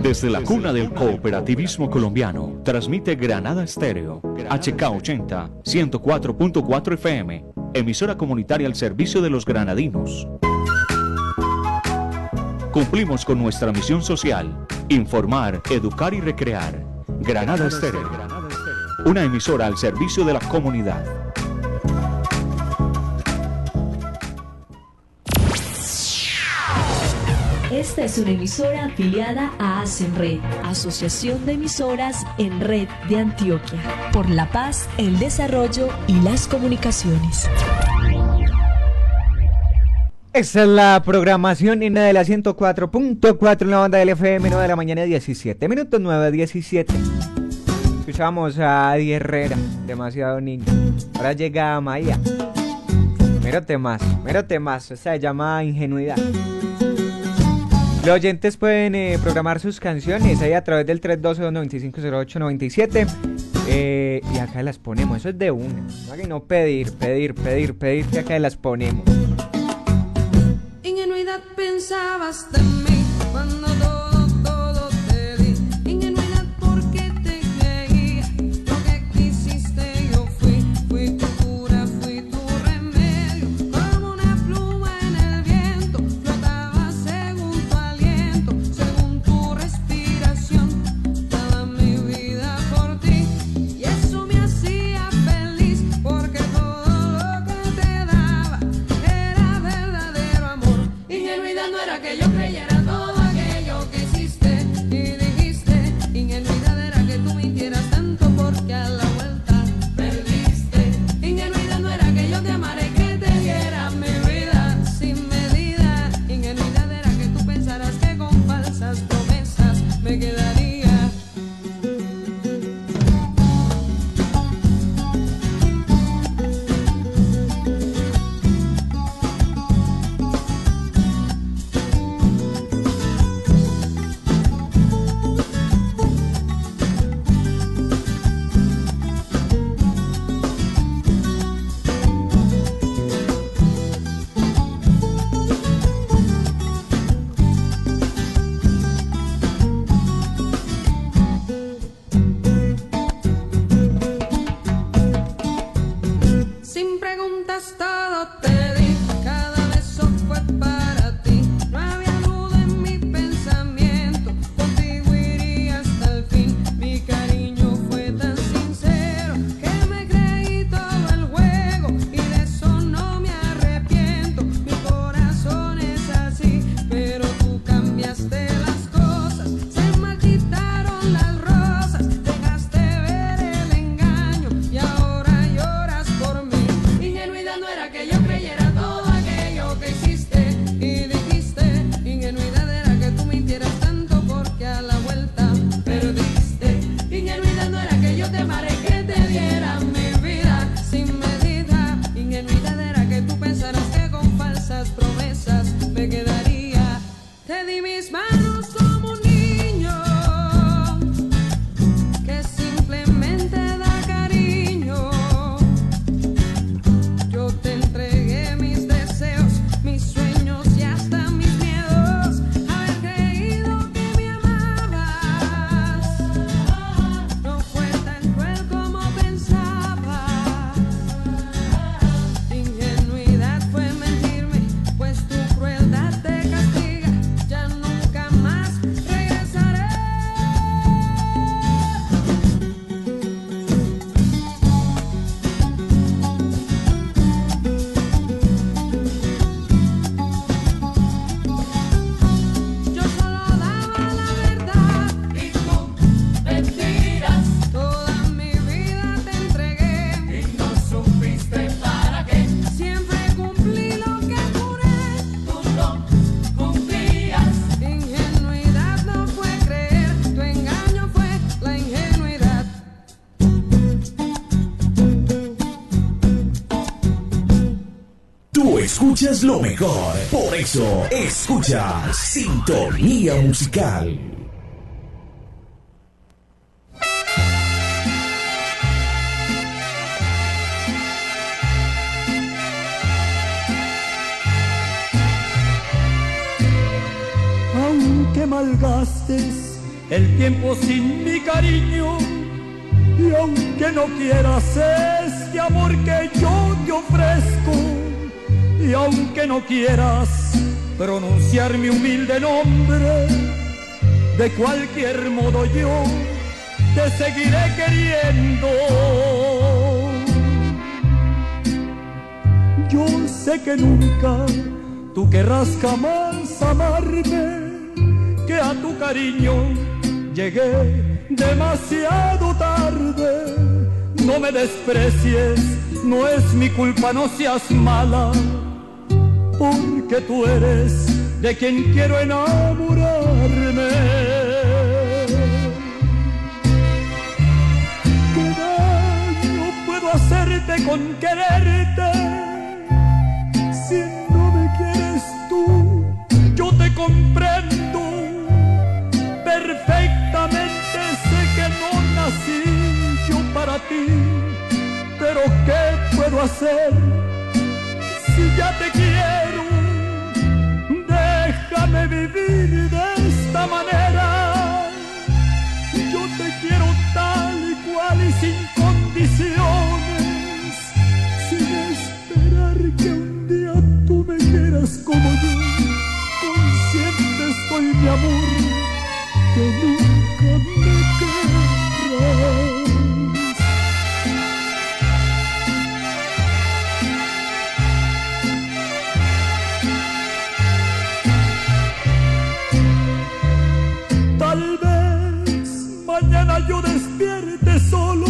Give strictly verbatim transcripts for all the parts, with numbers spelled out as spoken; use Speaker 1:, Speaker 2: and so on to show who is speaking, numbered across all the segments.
Speaker 1: Desde la cuna del cooperativismo colombiano, transmite Granada Estéreo, H K ochenta, ciento cuatro punto cuatro F M, emisora comunitaria al servicio de los granadinos. Cumplimos con nuestra misión social, informar, educar y recrear. Granada Estéreo, una emisora al servicio de la comunidad.
Speaker 2: Esta es una emisora afiliada a ASENRED, Asociación de Emisoras en Red de Antioquia, por la paz, el desarrollo y las comunicaciones.
Speaker 3: Esta es la programación en la de la ciento cuatro punto cuatro en la banda del F M, nueve de la mañana, diecisiete minutos, nueve a diecisiete. Escuchamos a Adi Herrera, demasiado niño. Ahora llega Maya. Mero temazo, mero temazo, esta se llama Ingenuidad. Los oyentes pueden eh, programar sus canciones ahí a través del tres uno dos, dos nueve cinco, cero ocho nueve siete eh, y acá las ponemos, eso es de una. No, que no pedir, pedir, pedir, pedir, que acá las ponemos.
Speaker 4: Ingenuidad pensabas de mí cuando todo, todo te di. Ingenuidad porque te creía, lo que quisiste yo fui. Fui tu cura, fui tu remedio, como una pluma en el viento. Flotaba según tu aliento, según tu respiración. Daba mi vida por ti y eso me hacía feliz, porque todo lo que te daba era verdadero amor. Ingenuidad no era que yo creyera todo aquello que hiciste y dijiste. Ingenuidad era que tú mintieras tanto porque a la vuelta perdiste. Ingenuidad no era que yo te amara y que te diera mi vida sin medida. Ingenuidad era que tú pensaras que con falsas promesas me quedaría. Sin preguntas todo te di, cada beso fue para ti. No había duda en mi pensamiento, contigo iría hasta el fin. Mi cariño fue tan sincero que me creí todo el juego y de eso no me arrepiento. Mi corazón es así, pero tú cambiaste las cosas, se marchitaron las rosas, dejaste ver el engaño y ahora lloras por mí. Ingenuidad no era que yo creyera todo aquello que hiciste y dijiste. Ingenuidad era que tú mintieras tanto porque a la vuelta perdiste. Ingenuidad no era que yo te amara y que te diera mi vida sin medida. Ingenuidad era que tú pensaras que con falsas promesas me quedaría. Te di mis manos como un niño que simplemente da cariño. Yo te entregué mis deseos, mis sueños y hasta mis miedos. Haber creído que me amabas no fue tan cruel como pensaba. Ingenuidad fue mentirme, pues tu crueldad te castiga. Ya nunca más regresaré. Yo solo daba la verdad y tú mentiras. Toda mi vida te entregué y no supiste para qué. Siempre cumplí lo que juré, tú no cumplías. Ingenuidad no fue creer, tu engaño fue la ingenuidad.
Speaker 5: Tú escuchas lo mejor, por eso escuchas Sintonía Musical.
Speaker 6: Aunque malgastes el tiempo sin mi cariño. Y aunque no quieras este amor que yo te ofrezco, y aunque no quieras pronunciar mi humilde nombre, de cualquier modo yo te seguiré queriendo. Yo sé que nunca tú querrás jamás amarme, que a tu cariño llegué demasiado tarde. No me desprecies, no es mi culpa, no seas mala, porque tú eres de quien quiero enamorarme. ¿Qué daño puedo hacerte con quererte? Si no me quieres tú, yo te comprendo perfectamente, sé que no nací yo para ti, pero ¿qué puedo hacer si ya te quiero? Déjame vivir de esta manera, yo te quiero tal y cual y sin condiciones, sin esperar que un día tú me quieras como yo. Consciente estoy, mi amor, que nunca me querrás. Tal vez mañana yo despierte solo,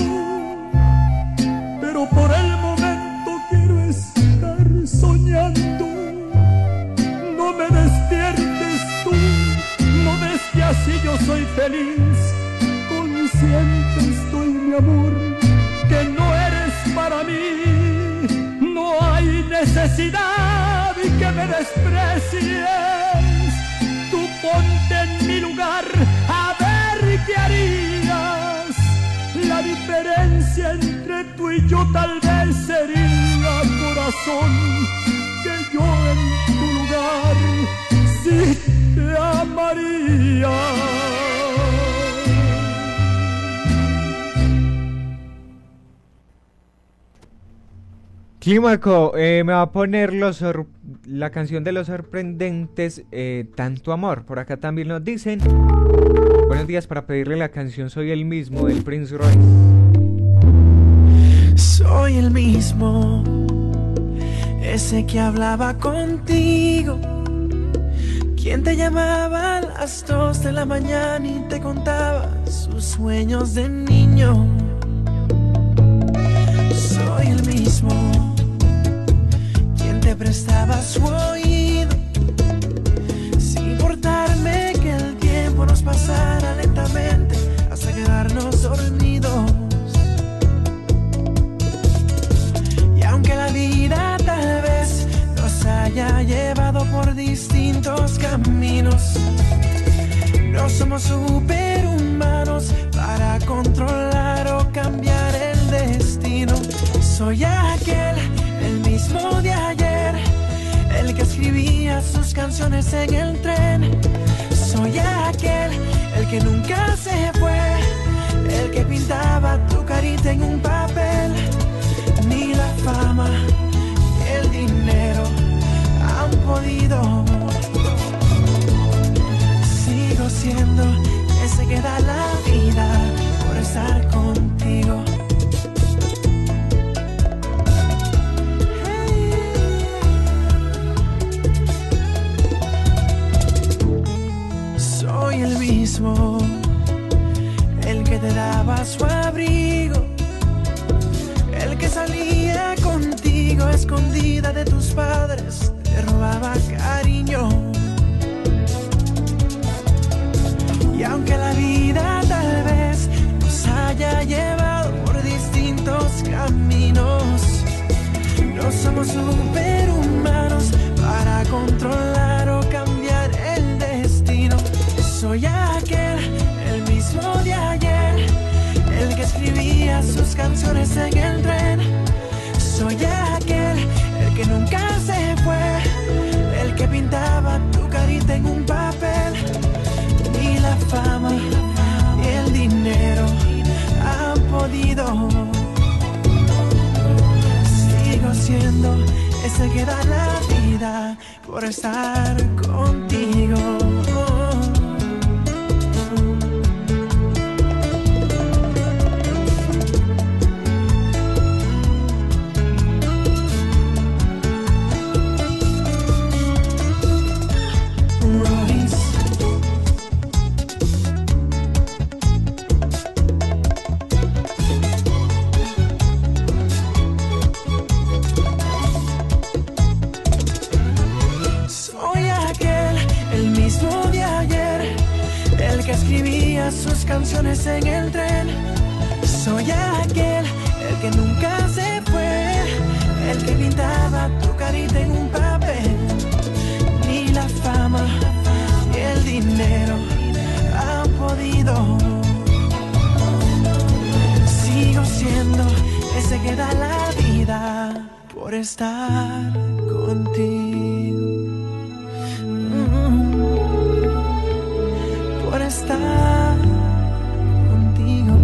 Speaker 6: pero por el momento quiero estar soñando. No me despiertes tú, no ves que así yo soy feliz. Consciente estoy, mi amor, que no eres para mí. No hay necesidad de que me desprecies. Tú ponte en mi lugar, a ver qué harías. La diferencia entre tú y yo tal vez sería, corazón, que yo en tu lugar sí te amaría.
Speaker 3: Clímaco, eh, me va a poner los sor- la canción de Los Sorprendentes, eh, Tanto Amor. Por acá también nos dicen. Buenos días, para pedirle la canción Soy el Mismo del Prince Royce.
Speaker 7: Soy el mismo, ese que hablaba contigo, quien te llamaba a las dos de la mañana y te contaba sus sueños de niño. Soy el mismo, quien te prestaba su oído, sin importarme que el tiempo nos pasara lentamente hasta quedarnos dormidos. Y aunque la vida tal vez nos haya llevado por distintos caminos, no somos superhumanos para controlar o cambiar el destino. Soy aquel, el mismo de ayer, el que escribía sus canciones en el tren. Soy aquel, el que nunca se fue, el que pintaba tu carita en un papel. Ni la fama ni el dinero han podido. Sigo siendo ese que da la vida por estar contigo. Soy el mismo, el que te daba su abrigo, el que salía contigo escondida de tus padres, te robaba cariño. Y aunque la vida tal vez nos haya llevado por distintos caminos, no somos superhumanos para controlar o cambiar el destino. Soy aquel, el mismo de ayer, el que escribía sus canciones en el tren. Soy aquel, el que nunca se fue, el que pintaba tu carita en un papel. Ni la fama ese que da la vida por estar contigo. Sus canciones en el tren. Soy aquel, el que nunca se fue, el que pintaba tu carita en un papel. Ni la fama ni el dinero han podido. Sigo siendo ese que da la vida por estar contigo. Mm-hmm. Por estar contigo.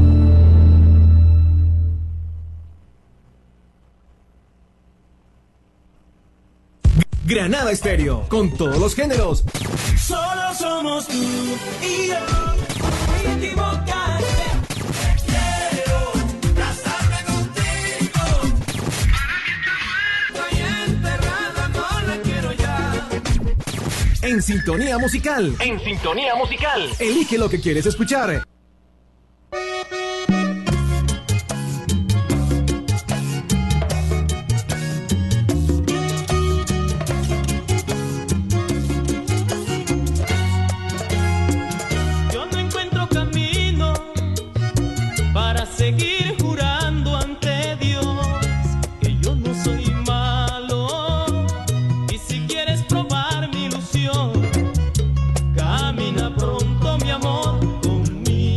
Speaker 5: Granada Estéreo, con todos los géneros.
Speaker 8: Solo somos tú y yo. Voy a equivocarte. Quiero casarme contigo. Estoy enterrada, no la quiero ya.
Speaker 5: En sintonía musical.
Speaker 9: En sintonía musical.
Speaker 5: Elige lo que quieres escuchar.
Speaker 8: Yo no encuentro camino para seguir jurando ante Dios que yo no soy malo. Y si quieres probar mi ilusión, camina pronto, mi amor, conmigo.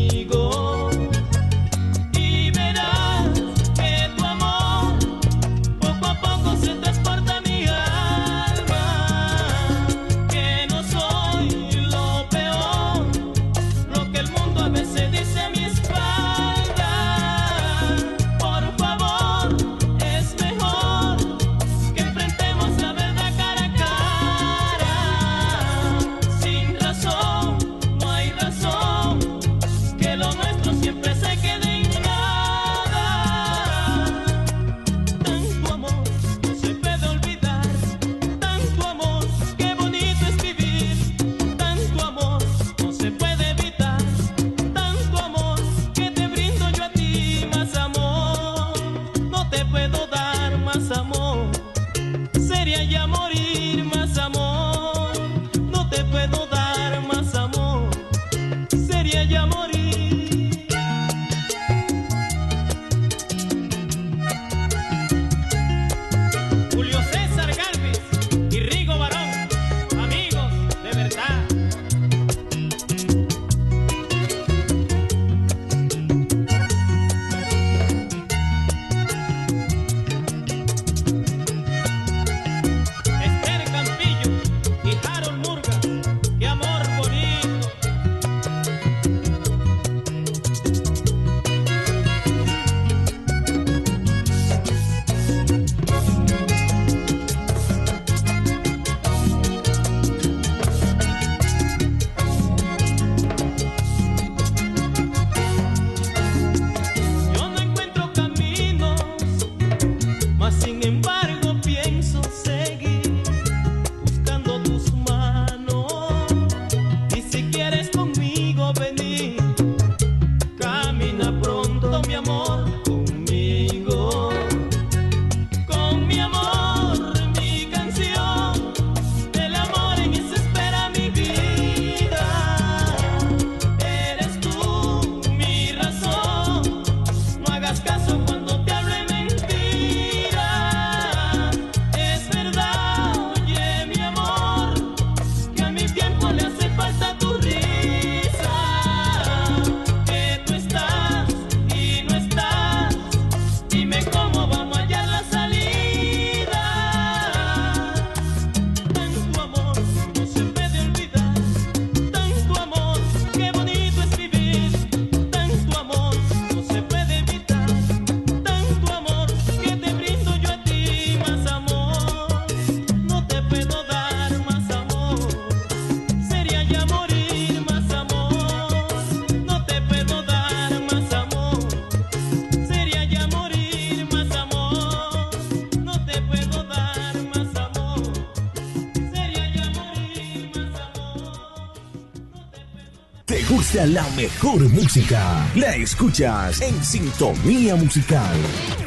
Speaker 5: ¿Te gusta la mejor música? La escuchas en Sintonía Musical.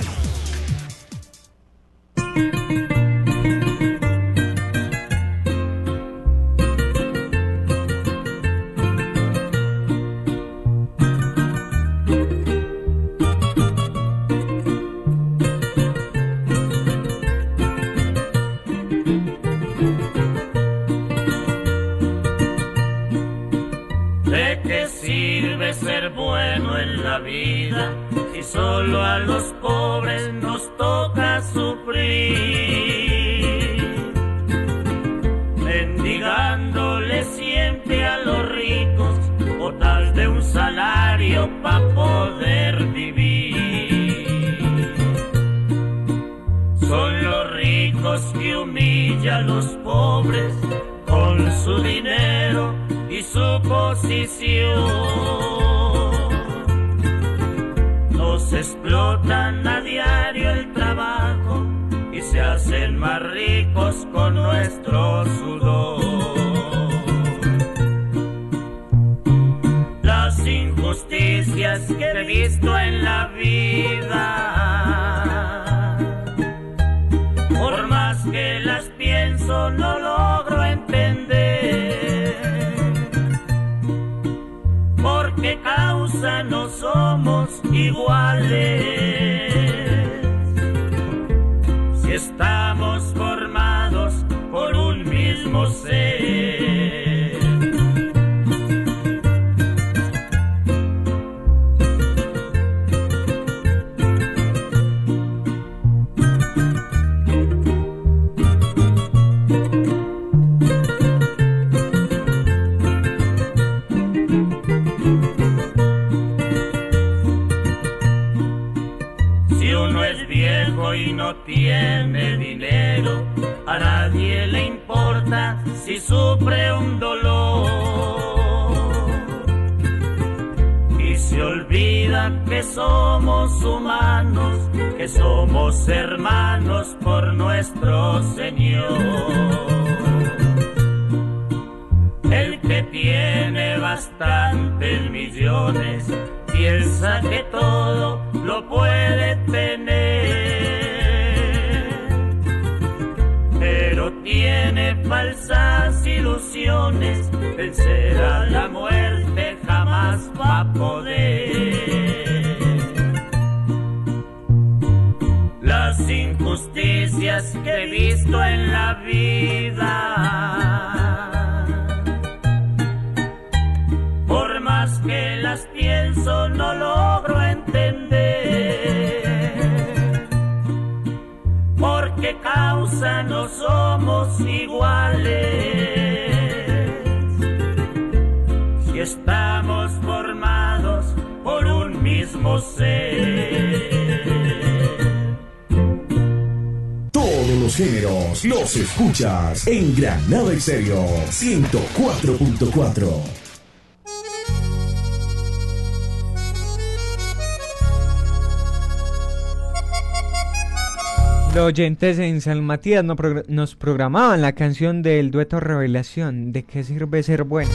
Speaker 8: Solo a los pobres nos toca sufrir, mendigándole siempre a los ricos botas de un salario para poder vivir. Son los ricos que humillan a los pobres con su dinero y su posición. Nos explotan a diario el trabajo y se hacen más ricos con nuestro sudor. Las injusticias que he visto en la vida, por más que las pienso no logro entender por qué causa no somos iguales, si estamos formados por un mismo ser. Y no tiene dinero, a nadie le importa si sufre un dolor, y se olvida que somos humanos, que somos hermanos por nuestro Señor. El que tiene bastantes millones piensa que todo lo puede tener, pero tiene falsas ilusiones, vencer a la muerte jamás va a poder. Las injusticias que he visto en la vida, por más que las pienso no logro entender por qué causa no somos iguales, si estamos formados por un mismo ser.
Speaker 5: Todos los géneros los escuchas en Granada Estéreo ciento cuatro punto cuatro.
Speaker 3: Los oyentes en San Matías no progr- nos programaban la canción del dueto Revelación, ¿de qué sirve ser bueno?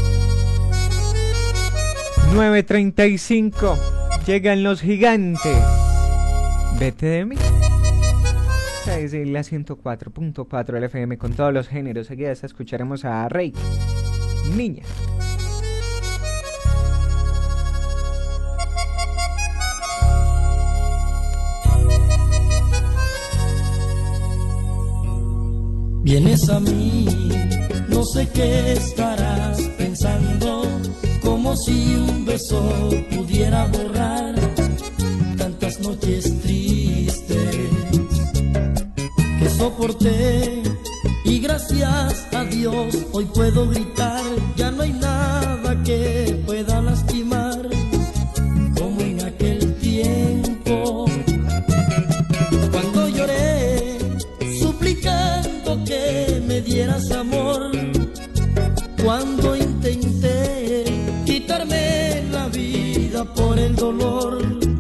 Speaker 3: nueve treinta y cinco, llegan los gigantes, vete de mí. Esta es la ciento cuatro punto cuatro del F M con todos los géneros. Seguida escucharemos a Rey, Niña.
Speaker 9: Vienes a mí, no sé qué estarás pensando, como si un beso pudiera borrar tantas noches tristes que soporté, y gracias a Dios hoy puedo gritar, ya no hay nada que pueda lastimar como en aquel tiempo, cuando lloré suplicando que me dieras amor, cuando intenté quitarme la vida por el dolor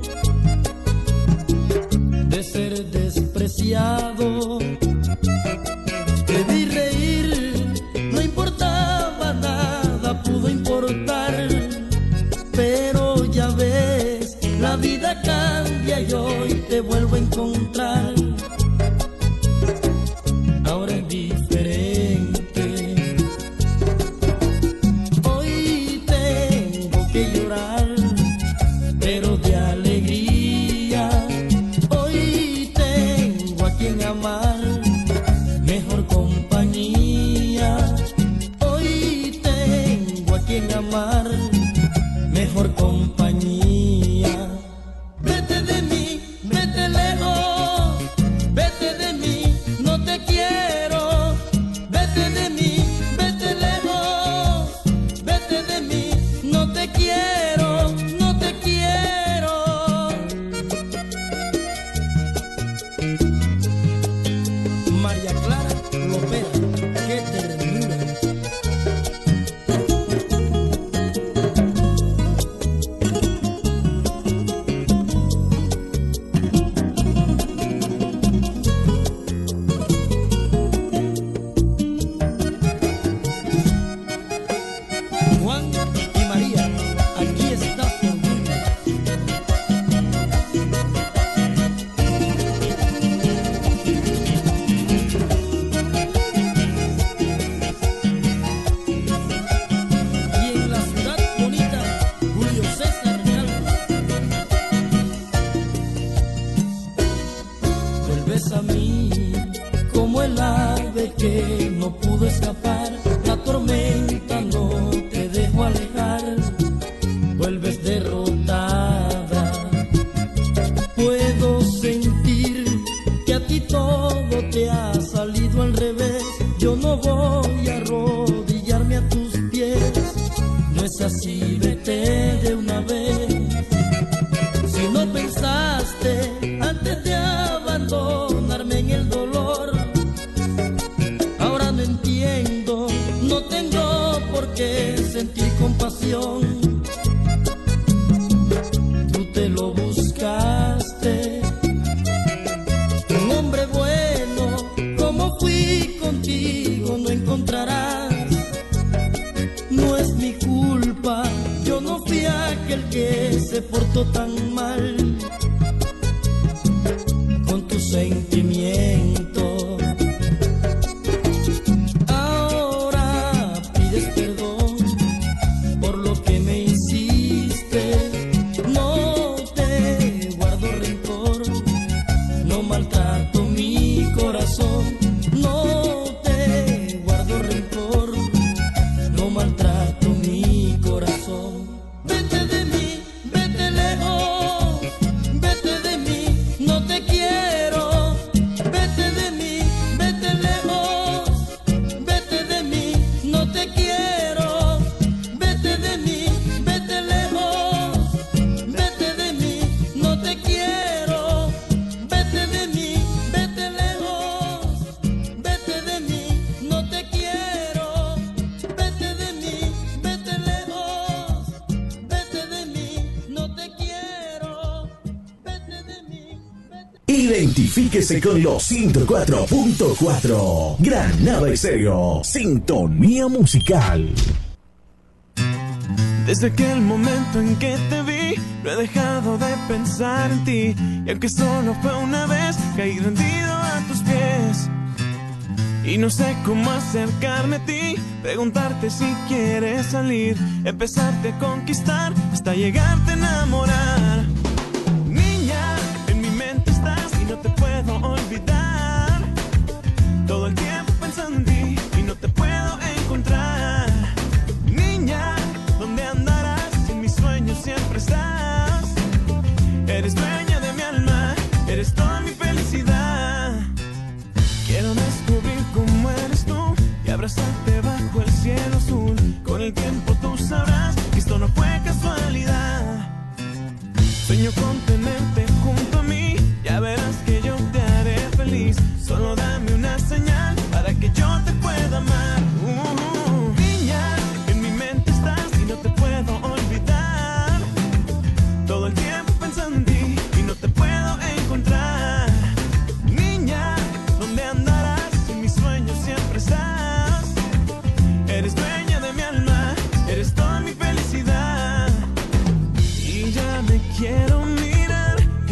Speaker 9: de ser despreciado. Te vi reír, no importaba nada, pudo importar y hoy te vuelvo a encontrar. Ahora es diferente. Hoy tengo que llorar, pero de alegría. Hoy tengo a quien amar, mejor compañía. Hoy tengo a quien amar, mejor compañía. Vete de mí, vete lejos, vete de mí, no te quiero. Vete de mí, vete lejos, vete de mí, no te quiero, no te quiero. María Clara Lopera, qué ternura. Juan y María, aquí está tu orgullo. Y en la ciudad bonita, Julio César Calvo. Vuelves a mí como el ave que no pudo escapar. La tormenta no te dejó alejar. Vuelves derrotada. Puedo sentir que a ti todo te ha salido al revés. Yo no voy a arrodillarme a tus pies. No es así, vete de una vez. Si no pensaste antes de abandonarme en el dolor, ahora no entiendo, no tengo por qué sentir compasión. Tú te lo buscaste, un hombre bueno, como fui contigo no encontrarás. No es mi culpa, yo no fui aquel que se portó tan mal con tus sentimientos. Ahora pides perdón por lo que me hiciste. No te guardo rencor, no maltrato mi corazón. No te guardo rencor, no maltrato mi corazón. Vete de mí, vete lejos, vete de mí, no te quiero. Vete de mí, vete lejos, vete de mí, no te quiero. Vete de mí, vete lejos, vete de mí, no te quiero. Vete de mí, vete lejos, vete de mí, no te quiero. Vete de mí, vete lejos, vete de mí, no te quiero. Vete de mí, vete.
Speaker 5: Identifíquese con los ciento cuatro punto cuatro. Granada Estéreo, sintonía musical.
Speaker 10: Desde aquel momento en que te vi, no he dejado de pensar en ti. Y aunque solo fue una vez, caí rendido a tus pies. Y no sé cómo acercarme a ti, preguntarte si quieres salir, empezarte a conquistar hasta llegarte a enamorar. Niña, en mi mente estás y no te puedo olvidar. Todo el tiempo pensando en ti y no te puedo encontrar. Niña, ¿dónde andarás? En mis sueños siempre estás. Eres dueña de mi alma, eres toda mi felicidad. Quiero descubrir cómo eres tú y abrazarte bajo el cielo azul. Con el tiempo tú sabrás que esto no fue casualidad. Sueño con tenerte junto a mí, ya verás que yo te haré feliz. Solo dame una señal para que yo te pueda amar. Uh, niña, en mi mente estás y no te puedo olvidar. Todo el tiempo pensando en ti y no te puedo encontrar. Niña, ¿dónde andarás? En mis sueños siempre estás. Eres dueña de mi alma, eres toda mi felicidad. Y ya me quiero mirar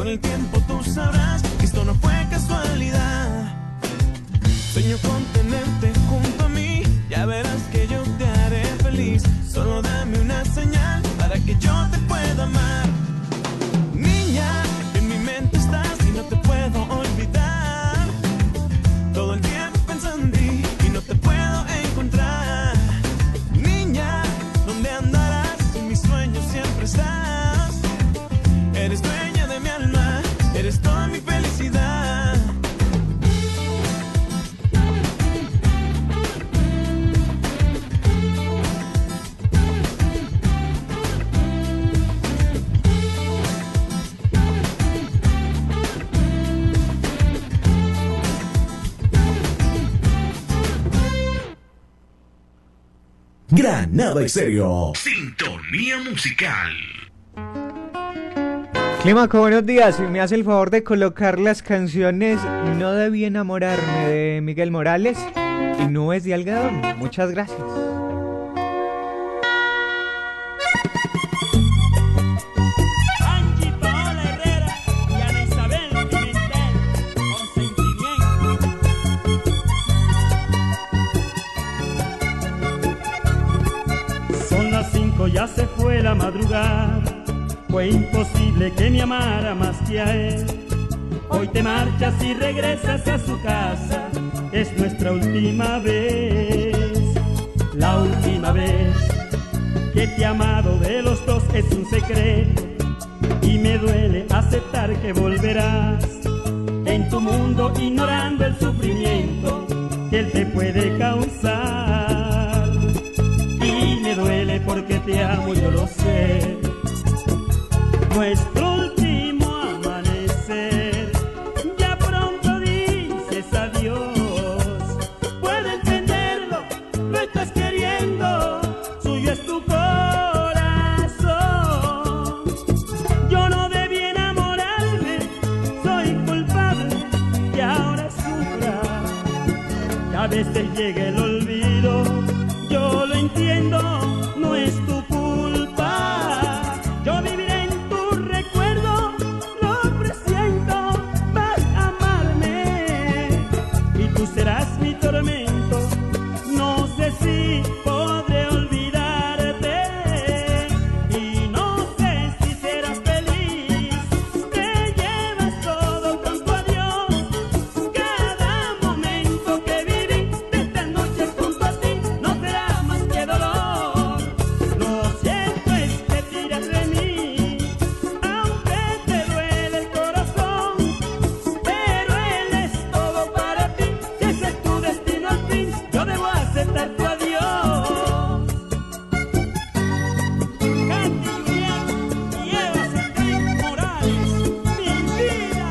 Speaker 10: el tiempo tú sabrás que esto no fue casualidad. Sueño con tenerte junto a mí, ya verás que yo te haré feliz. Solo dame una señal para que yo te pueda amar. Niña, en mi mente estás y no te puedo olvidar. Todo el tiempo pensando en ti y no te puedo encontrar. Niña, ¿dónde andarás? En mis sueños siempre estás. Eres dueña de mi alma, eres toda mi felicidad.
Speaker 5: Granada Estéreo.
Speaker 1: Sintonía musical.
Speaker 3: Clímaco, buenos días. Me hace el favor de colocar las canciones No debí enamorarme de Miguel Morales y Nubes de Algodón. Muchas gracias.
Speaker 9: Angie Paola Herrera y Ana Isabel Pimentel, con sentimiento. Son las cinco, ya se fue la madrugada. Fue imposible que me amara más que a él. Hoy te marchas y regresas a su casa. Es nuestra última vez. La última vez que te he amado de los dos es un secreto. Y me duele aceptar que volverás en tu mundo ignorando el sufrimiento que él te puede causar. Y me duele porque te amo, yo lo sé. Nuestro último amanecer, ya pronto dices adiós. Puedo entenderlo, lo estás queriendo, suyo es tu corazón. Yo no debí enamorarme, soy culpable y ahora sufra. Que a veces llega el olvido, yo lo entiendo, no es tu culpa. Yo viviré serás mi tormento, no sé si podré olvidarte y no sé si serás feliz. Te llevas todo con tu adiós, cada momento que viví de esta noche junto a ti no será más que dolor. Lo cierto es que tiras de mí, aunque te duele el corazón, pero él es todo para ti. Ese es tu destino al fin, yo debo aceptar tu adiós. Candy Julián y Eva Centrín Morales, mi vida.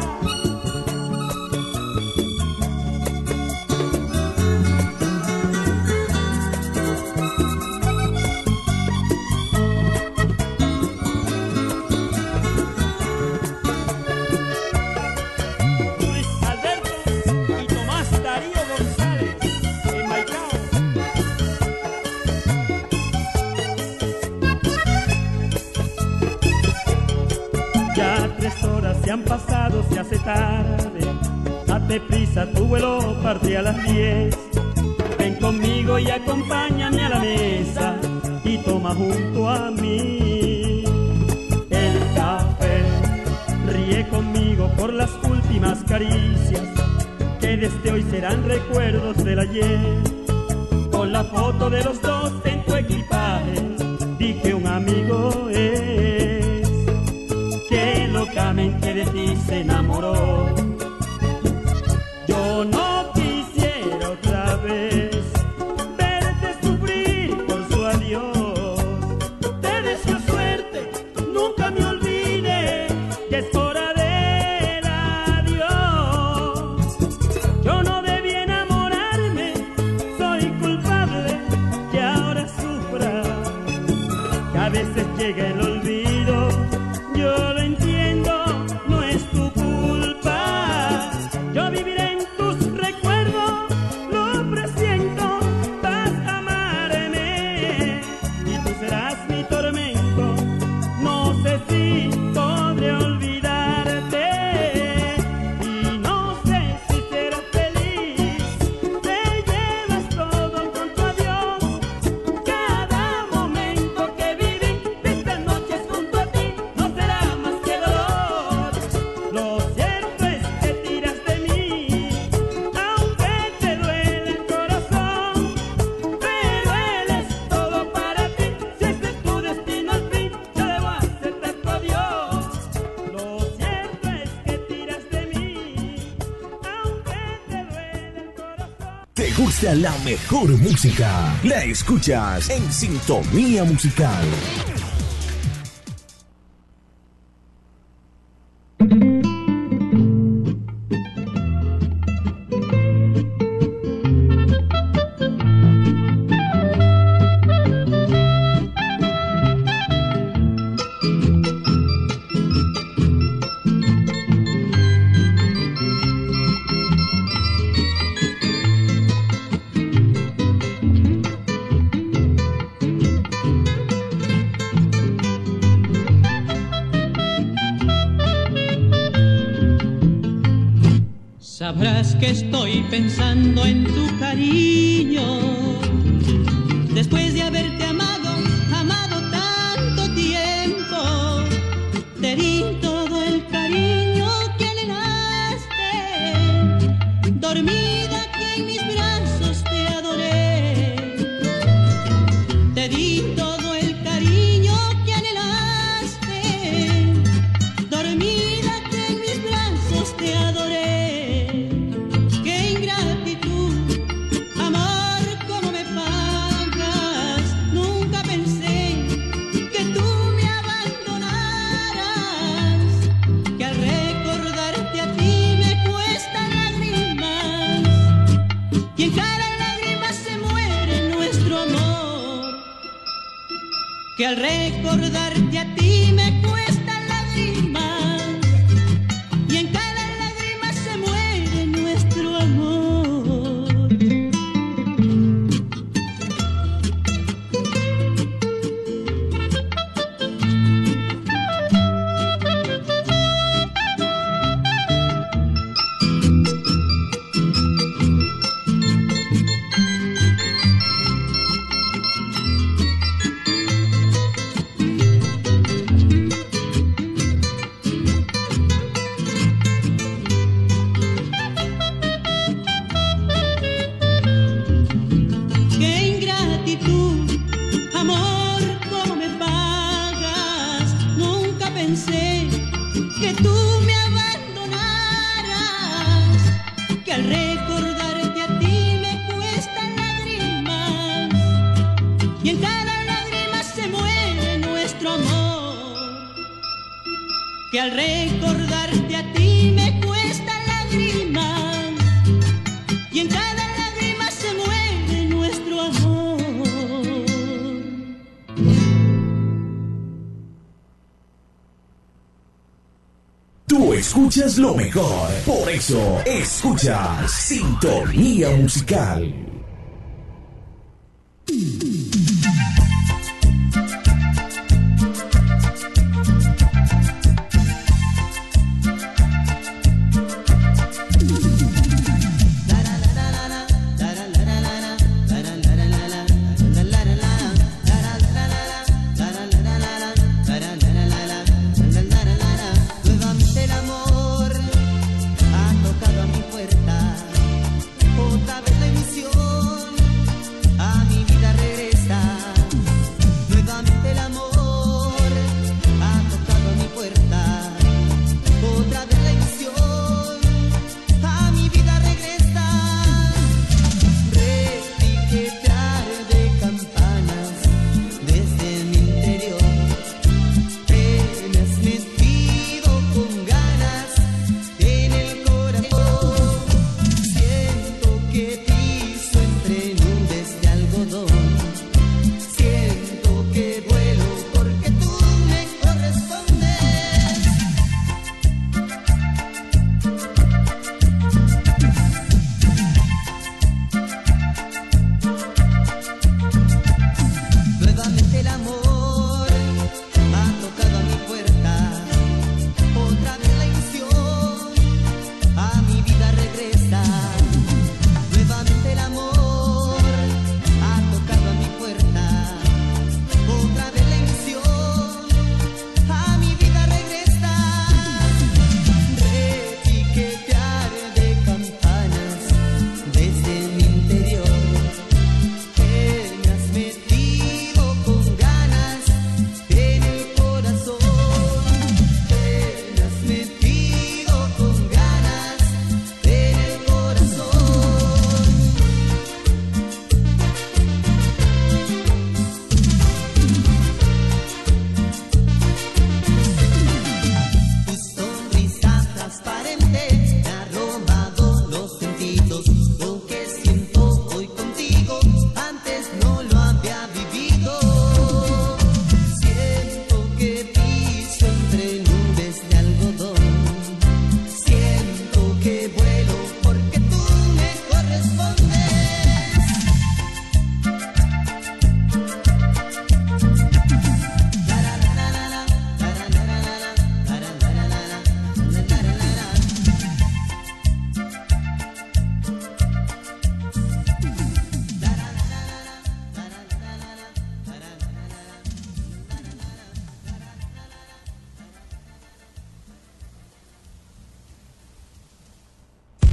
Speaker 9: Luis Alberto y Tomás Darío González, en Maicao. Ya tres horas se han pasado, se hace tarde. Date prisa, tu vuelo parte a las diez. Ven conmigo y acompáñame a la mesa y toma junto a mí el café. Ríe conmigo por las últimas caricias que desde hoy serán recuerdos del ayer. Con la foto de los dos en tu equipaje, di que un amigo es, que locamente de ti se enamoró. Yo no quisiera otra vez verte sufrir por su adiós. Te deseo suerte, nunca me olvide que es hora del adiós. Yo no debí enamorarme, soy culpable que ahora sufra. Que a veces llega el olvido, yo lo entiendo, no es tu culpa.
Speaker 5: ¿Te gusta la mejor música? La escuchas en Sintonía Musical.
Speaker 11: Sabrás que estoy pensando en tu cariño, después de haberte amado, amado tanto tiempo. Te di todo el cariño que anhelaste, dormida aquí en mis brazos te adoré. Te di todo el cariño que anhelaste, dormida aquí en mis brazos te adoré. Que al recordarte a ti me cuestan lágrimas y en cada lágrima se muere nuestro amor. Que al recordarte a ti me cuestan lágrimas y en cada lágrima se muere nuestro amor.
Speaker 5: Tú escuchas lo mejor, por eso escuchas Sintonía Musical.
Speaker 7: Otra vez la ilusión a mi vida regresa.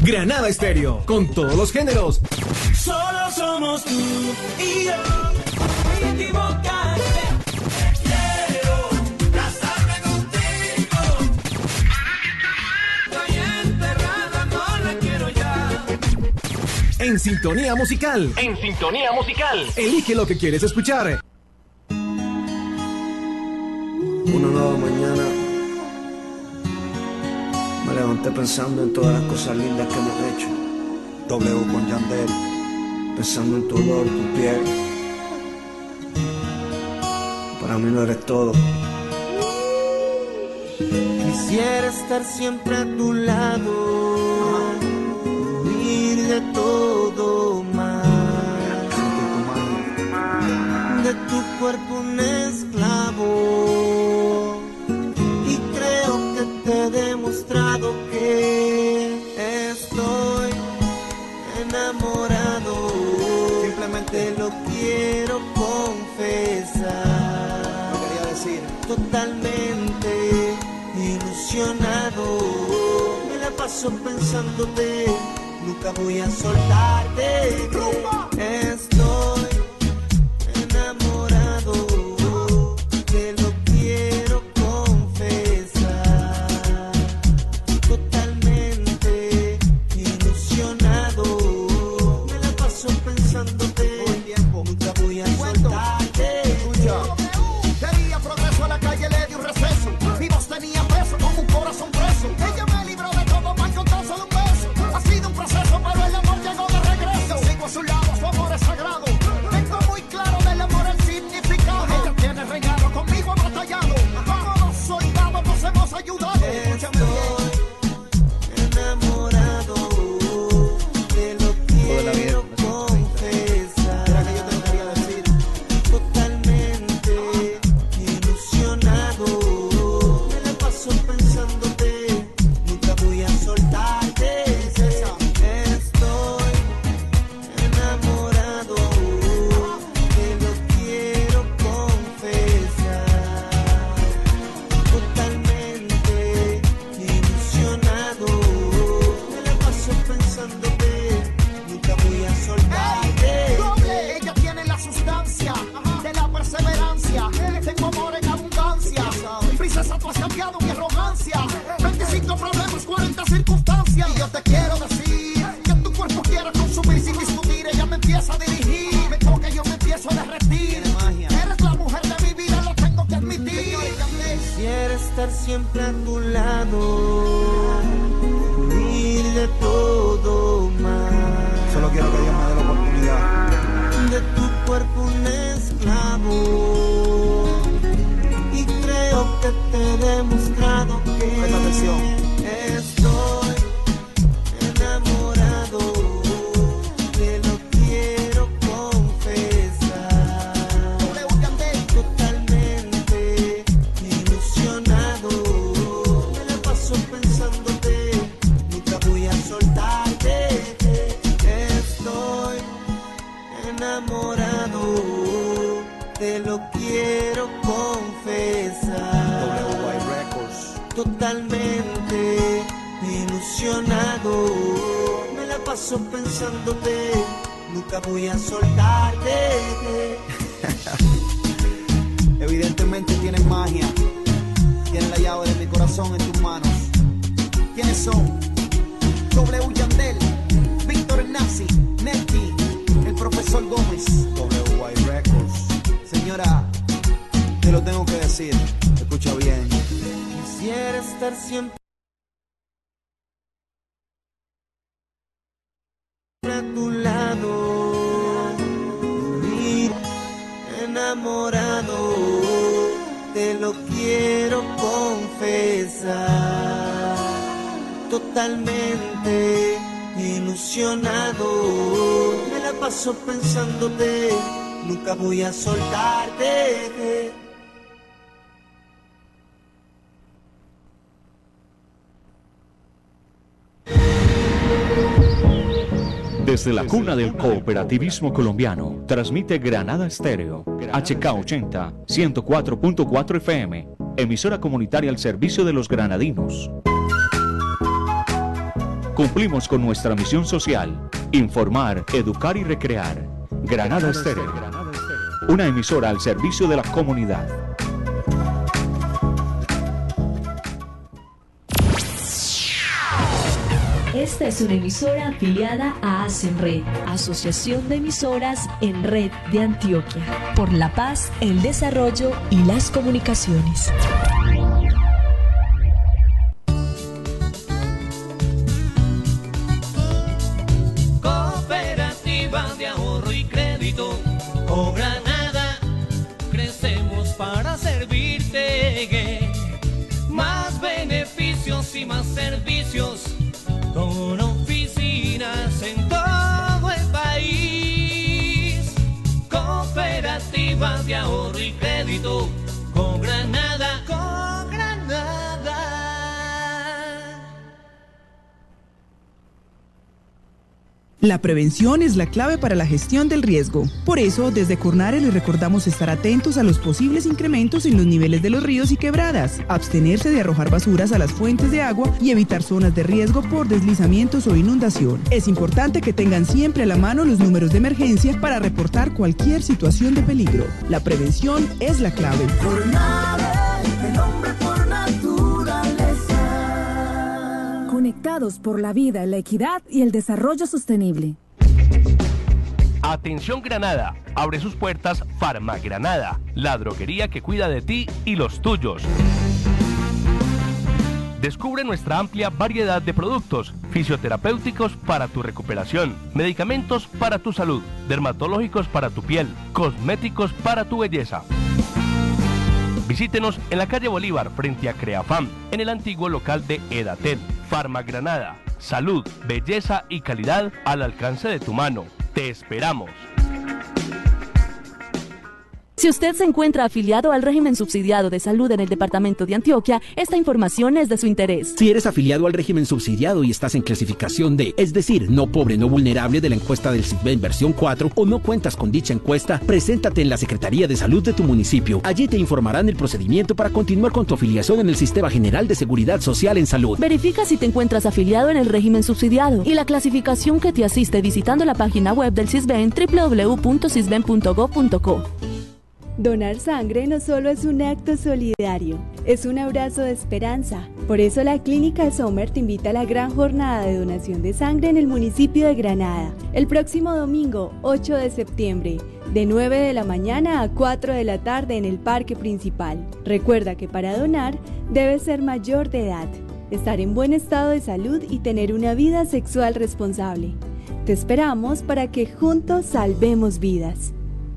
Speaker 5: Granada Estéreo, con todos los géneros.
Speaker 10: Solo somos tú y yo. Sin equivocarte. Quiero casarme contigo. Estoy enterrada, no la quiero ya.
Speaker 5: En sintonía musical.
Speaker 12: En sintonía musical.
Speaker 5: Elige lo que quieres escuchar.
Speaker 13: Una nueva mañana. Me levanté pensando en todas las cosas lindas que hemos hecho. W con Yandel. Pensando en tu olor, tu piel. Para mí no eres todo.
Speaker 7: Quisiera estar siempre a tu lado, huir de todo mal, de tu cuerpo un esclavo. Y creo que te he demostrado que estoy enamorado. Simplemente lo quiero confesar. Lo quería decir. Totalmente ilusionado. Me la paso pensándote. Nunca voy a soltarte. Estoy enamorado. Te lo quiero confesar. Totalmente ilusionado. Me la paso pensándote. Nunca voy a soltarte.
Speaker 14: Quería progreso a la calle, le di un receso. Mi voz tenía peso como un corazón preso. Ella me libró de todo mal con tan solo un beso. Ha sido un proceso, pero el amor llegó de regreso. Sigo a su lado, su amor es sagrado. Tengo muy claro del amor el significado. Ella tiene regalo, conmigo ha batallado. Como dos soldados nos hemos ayudado. Escúchame bien.
Speaker 7: Enamorado. Te lo quiero confesar.
Speaker 14: Era que yo te lo quería decir.
Speaker 7: Totalmente ilusionado. Me la paso pensándote. Nunca voy a soltarte. Estoy enamorado. Te lo quiero confesar. Totalmente ilusionado. Me la paso pensándote. Nunca voy a soltarte.
Speaker 14: Doble, ella tiene la sustancia de la perseverancia. Tengo amor en abundancia. Princesa, tú has cambiado mi arrogancia. veinticinco problemas, cuarenta circunstancias. Y yo te quiero decir que tu cuerpo quiero consumir sin discutir. Ella me empieza a dirigir. Me toca y yo me empiezo a derretir. Eres la mujer de mi vida, lo tengo que admitir.
Speaker 7: Quisiera estar siempre a tu lado, huir de todo mal.
Speaker 13: Solo quiero que Dios me dé la oportunidad.
Speaker 7: De tu cuerpo un esclavo. Y creo que te he demostrado que
Speaker 13: Presta atención.
Speaker 7: estoy enamorado. Te lo quiero confesar. Totalmente ilusionado. Me la paso pensándote. Nunca voy a soltarte. Estoy enamorado. Te lo quiero confesar.
Speaker 13: W Y Records.
Speaker 7: Totalmente ilusionado. Me la paso pensándote. Nunca voy a soltarte.
Speaker 13: Evidentemente tienes magia. Tienes la llave de mi corazón en tus manos. ¿Quiénes son? W Yandel, Víctor Nazi, Nelky, el profesor Gómez. W Y Records. Señora, te lo tengo que decir. Escucha bien.
Speaker 7: Quisiera estar siempre a tu lado, huir enamorado. Te lo quiero confesar. Totalmente ilusionado. Me la paso pensándote. Nunca voy a soltarte.
Speaker 1: Desde la cuna del cooperativismo colombiano, transmite Granada Estéreo, H K ochenta, ciento cuatro punto cuatro F M, emisora comunitaria al servicio de los granadinos. Cumplimos con nuestra misión social: informar, educar y recrear. Granada Estéreo, una emisora al servicio de la comunidad.
Speaker 2: Esta es una emisora afiliada a ASENRED, Asociación de Emisoras en Red de Antioquia, por la paz, el desarrollo y las comunicaciones.
Speaker 8: Cooperativa de ahorro y crédito, oh Granada, crecemos para servirte. Más beneficios y más servicios, con oficinas en todo el país. Cooperativa de ahorro y crédito, con Granada, con Granada.
Speaker 12: La prevención es la clave para la gestión del riesgo. Por eso, desde Cornare les recordamos estar atentos a los posibles incrementos en los niveles de los ríos y quebradas, abstenerse de arrojar basuras a las fuentes de agua y evitar zonas de riesgo por deslizamientos o inundación. Es importante que tengan siempre a la mano los números de emergencia para reportar cualquier situación de peligro. La prevención es la clave.
Speaker 15: Cornare, el hombre por naturaleza.
Speaker 16: Conectados por la vida, la equidad y el desarrollo sostenible.
Speaker 17: Atención Granada, abre sus puertas Farmagranada, la droguería que cuida de ti y los tuyos. Descubre nuestra amplia variedad de productos fisioterapéuticos para tu recuperación, medicamentos para tu salud, dermatológicos para tu piel, cosméticos para tu belleza. Visítenos en la calle Bolívar frente a Creafam, en el antiguo local de Edatel. Farmagranada, salud, belleza y calidad al alcance de tu mano. Te esperamos.
Speaker 18: Si usted se encuentra afiliado al régimen subsidiado de salud en el departamento de Antioquia, esta información es de su interés.
Speaker 19: Si eres afiliado al régimen subsidiado y estás en clasificación D, es decir, no pobre, no vulnerable de la encuesta del CISBEN versión cuatro, o no cuentas con dicha encuesta, preséntate en la Secretaría de Salud de tu municipio. Allí te informarán el procedimiento para continuar con tu afiliación en el Sistema General de Seguridad Social en Salud.
Speaker 18: Verifica si te encuentras afiliado en el régimen subsidiado y la clasificación que te asiste visitando la página web del CISBEN doble u doble u doble u punto cisben punto gob punto co.
Speaker 20: Donar sangre no solo es un acto solidario, es un abrazo de esperanza. Por eso la Clínica Sommer te invita a la gran jornada de donación de sangre en el municipio de Granada, el próximo domingo ocho de septiembre, de nueve de la mañana a cuatro de la tarde en el parque principal. Recuerda que para donar debes ser mayor de edad, estar en buen estado de salud y tener una vida sexual responsable. Te esperamos para que juntos salvemos vidas.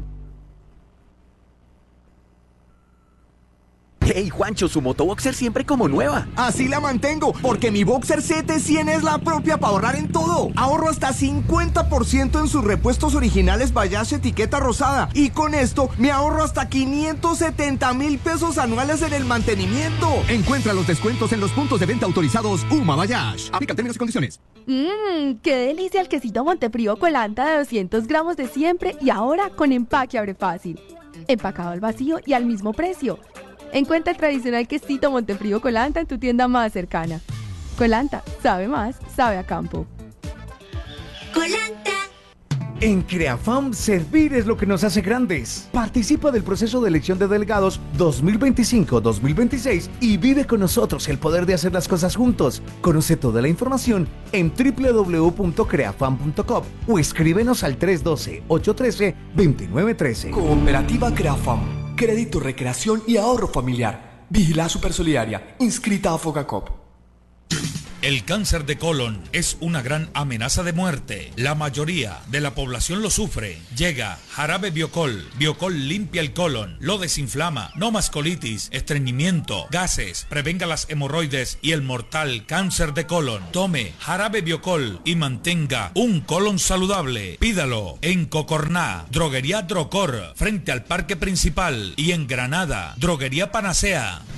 Speaker 21: Hey Juancho, su motoboxer siempre como nueva.
Speaker 22: Así la mantengo, porque mi Boxer C T cien es la propia para ahorrar en todo. Ahorro hasta cincuenta por ciento en sus repuestos originales Bayash etiqueta rosada. Y con esto me ahorro hasta quinientos setenta mil pesos anuales en el mantenimiento.
Speaker 23: Encuentra los descuentos en los puntos de venta autorizados Uma Bayash. Aplica términos y condiciones.
Speaker 20: Mmm, qué delicia el quesito Montefrío Colanta de doscientos gramos de siempre y ahora con empaque abre fácil. Empacado al vacío y al mismo precio. Encuentra el tradicional quesito Montefrío Colanta en tu tienda más cercana. Colanta, sabe más, sabe a campo.
Speaker 24: Colanta.
Speaker 25: En Creafam, servir es lo que nos hace grandes. Participa del proceso de elección de delegados dos mil veinticinco dos mil veintiséis y vive con nosotros el poder de hacer las cosas juntos. Conoce toda la información en doble u doble u doble u punto creafam punto com o escríbenos al tres uno dos, ocho uno tres, dos nueve uno tres.
Speaker 26: Cooperativa Creafam. Crédito, recreación y ahorro familiar. Vigilada Supersolidaria. Inscrita a Fogacop.
Speaker 27: El cáncer de colon es una gran amenaza de muerte. La mayoría de la población lo sufre. Llega Jarabe Biocol. Biocol limpia el colon, lo desinflama, no más colitis, estreñimiento, gases, prevenga las hemorroides y el mortal cáncer de colon. Tome Jarabe Biocol y mantenga un colon saludable. Pídalo en Cocorná, Droguería Drocor, frente al Parque Principal, y en Granada, Droguería Panacea,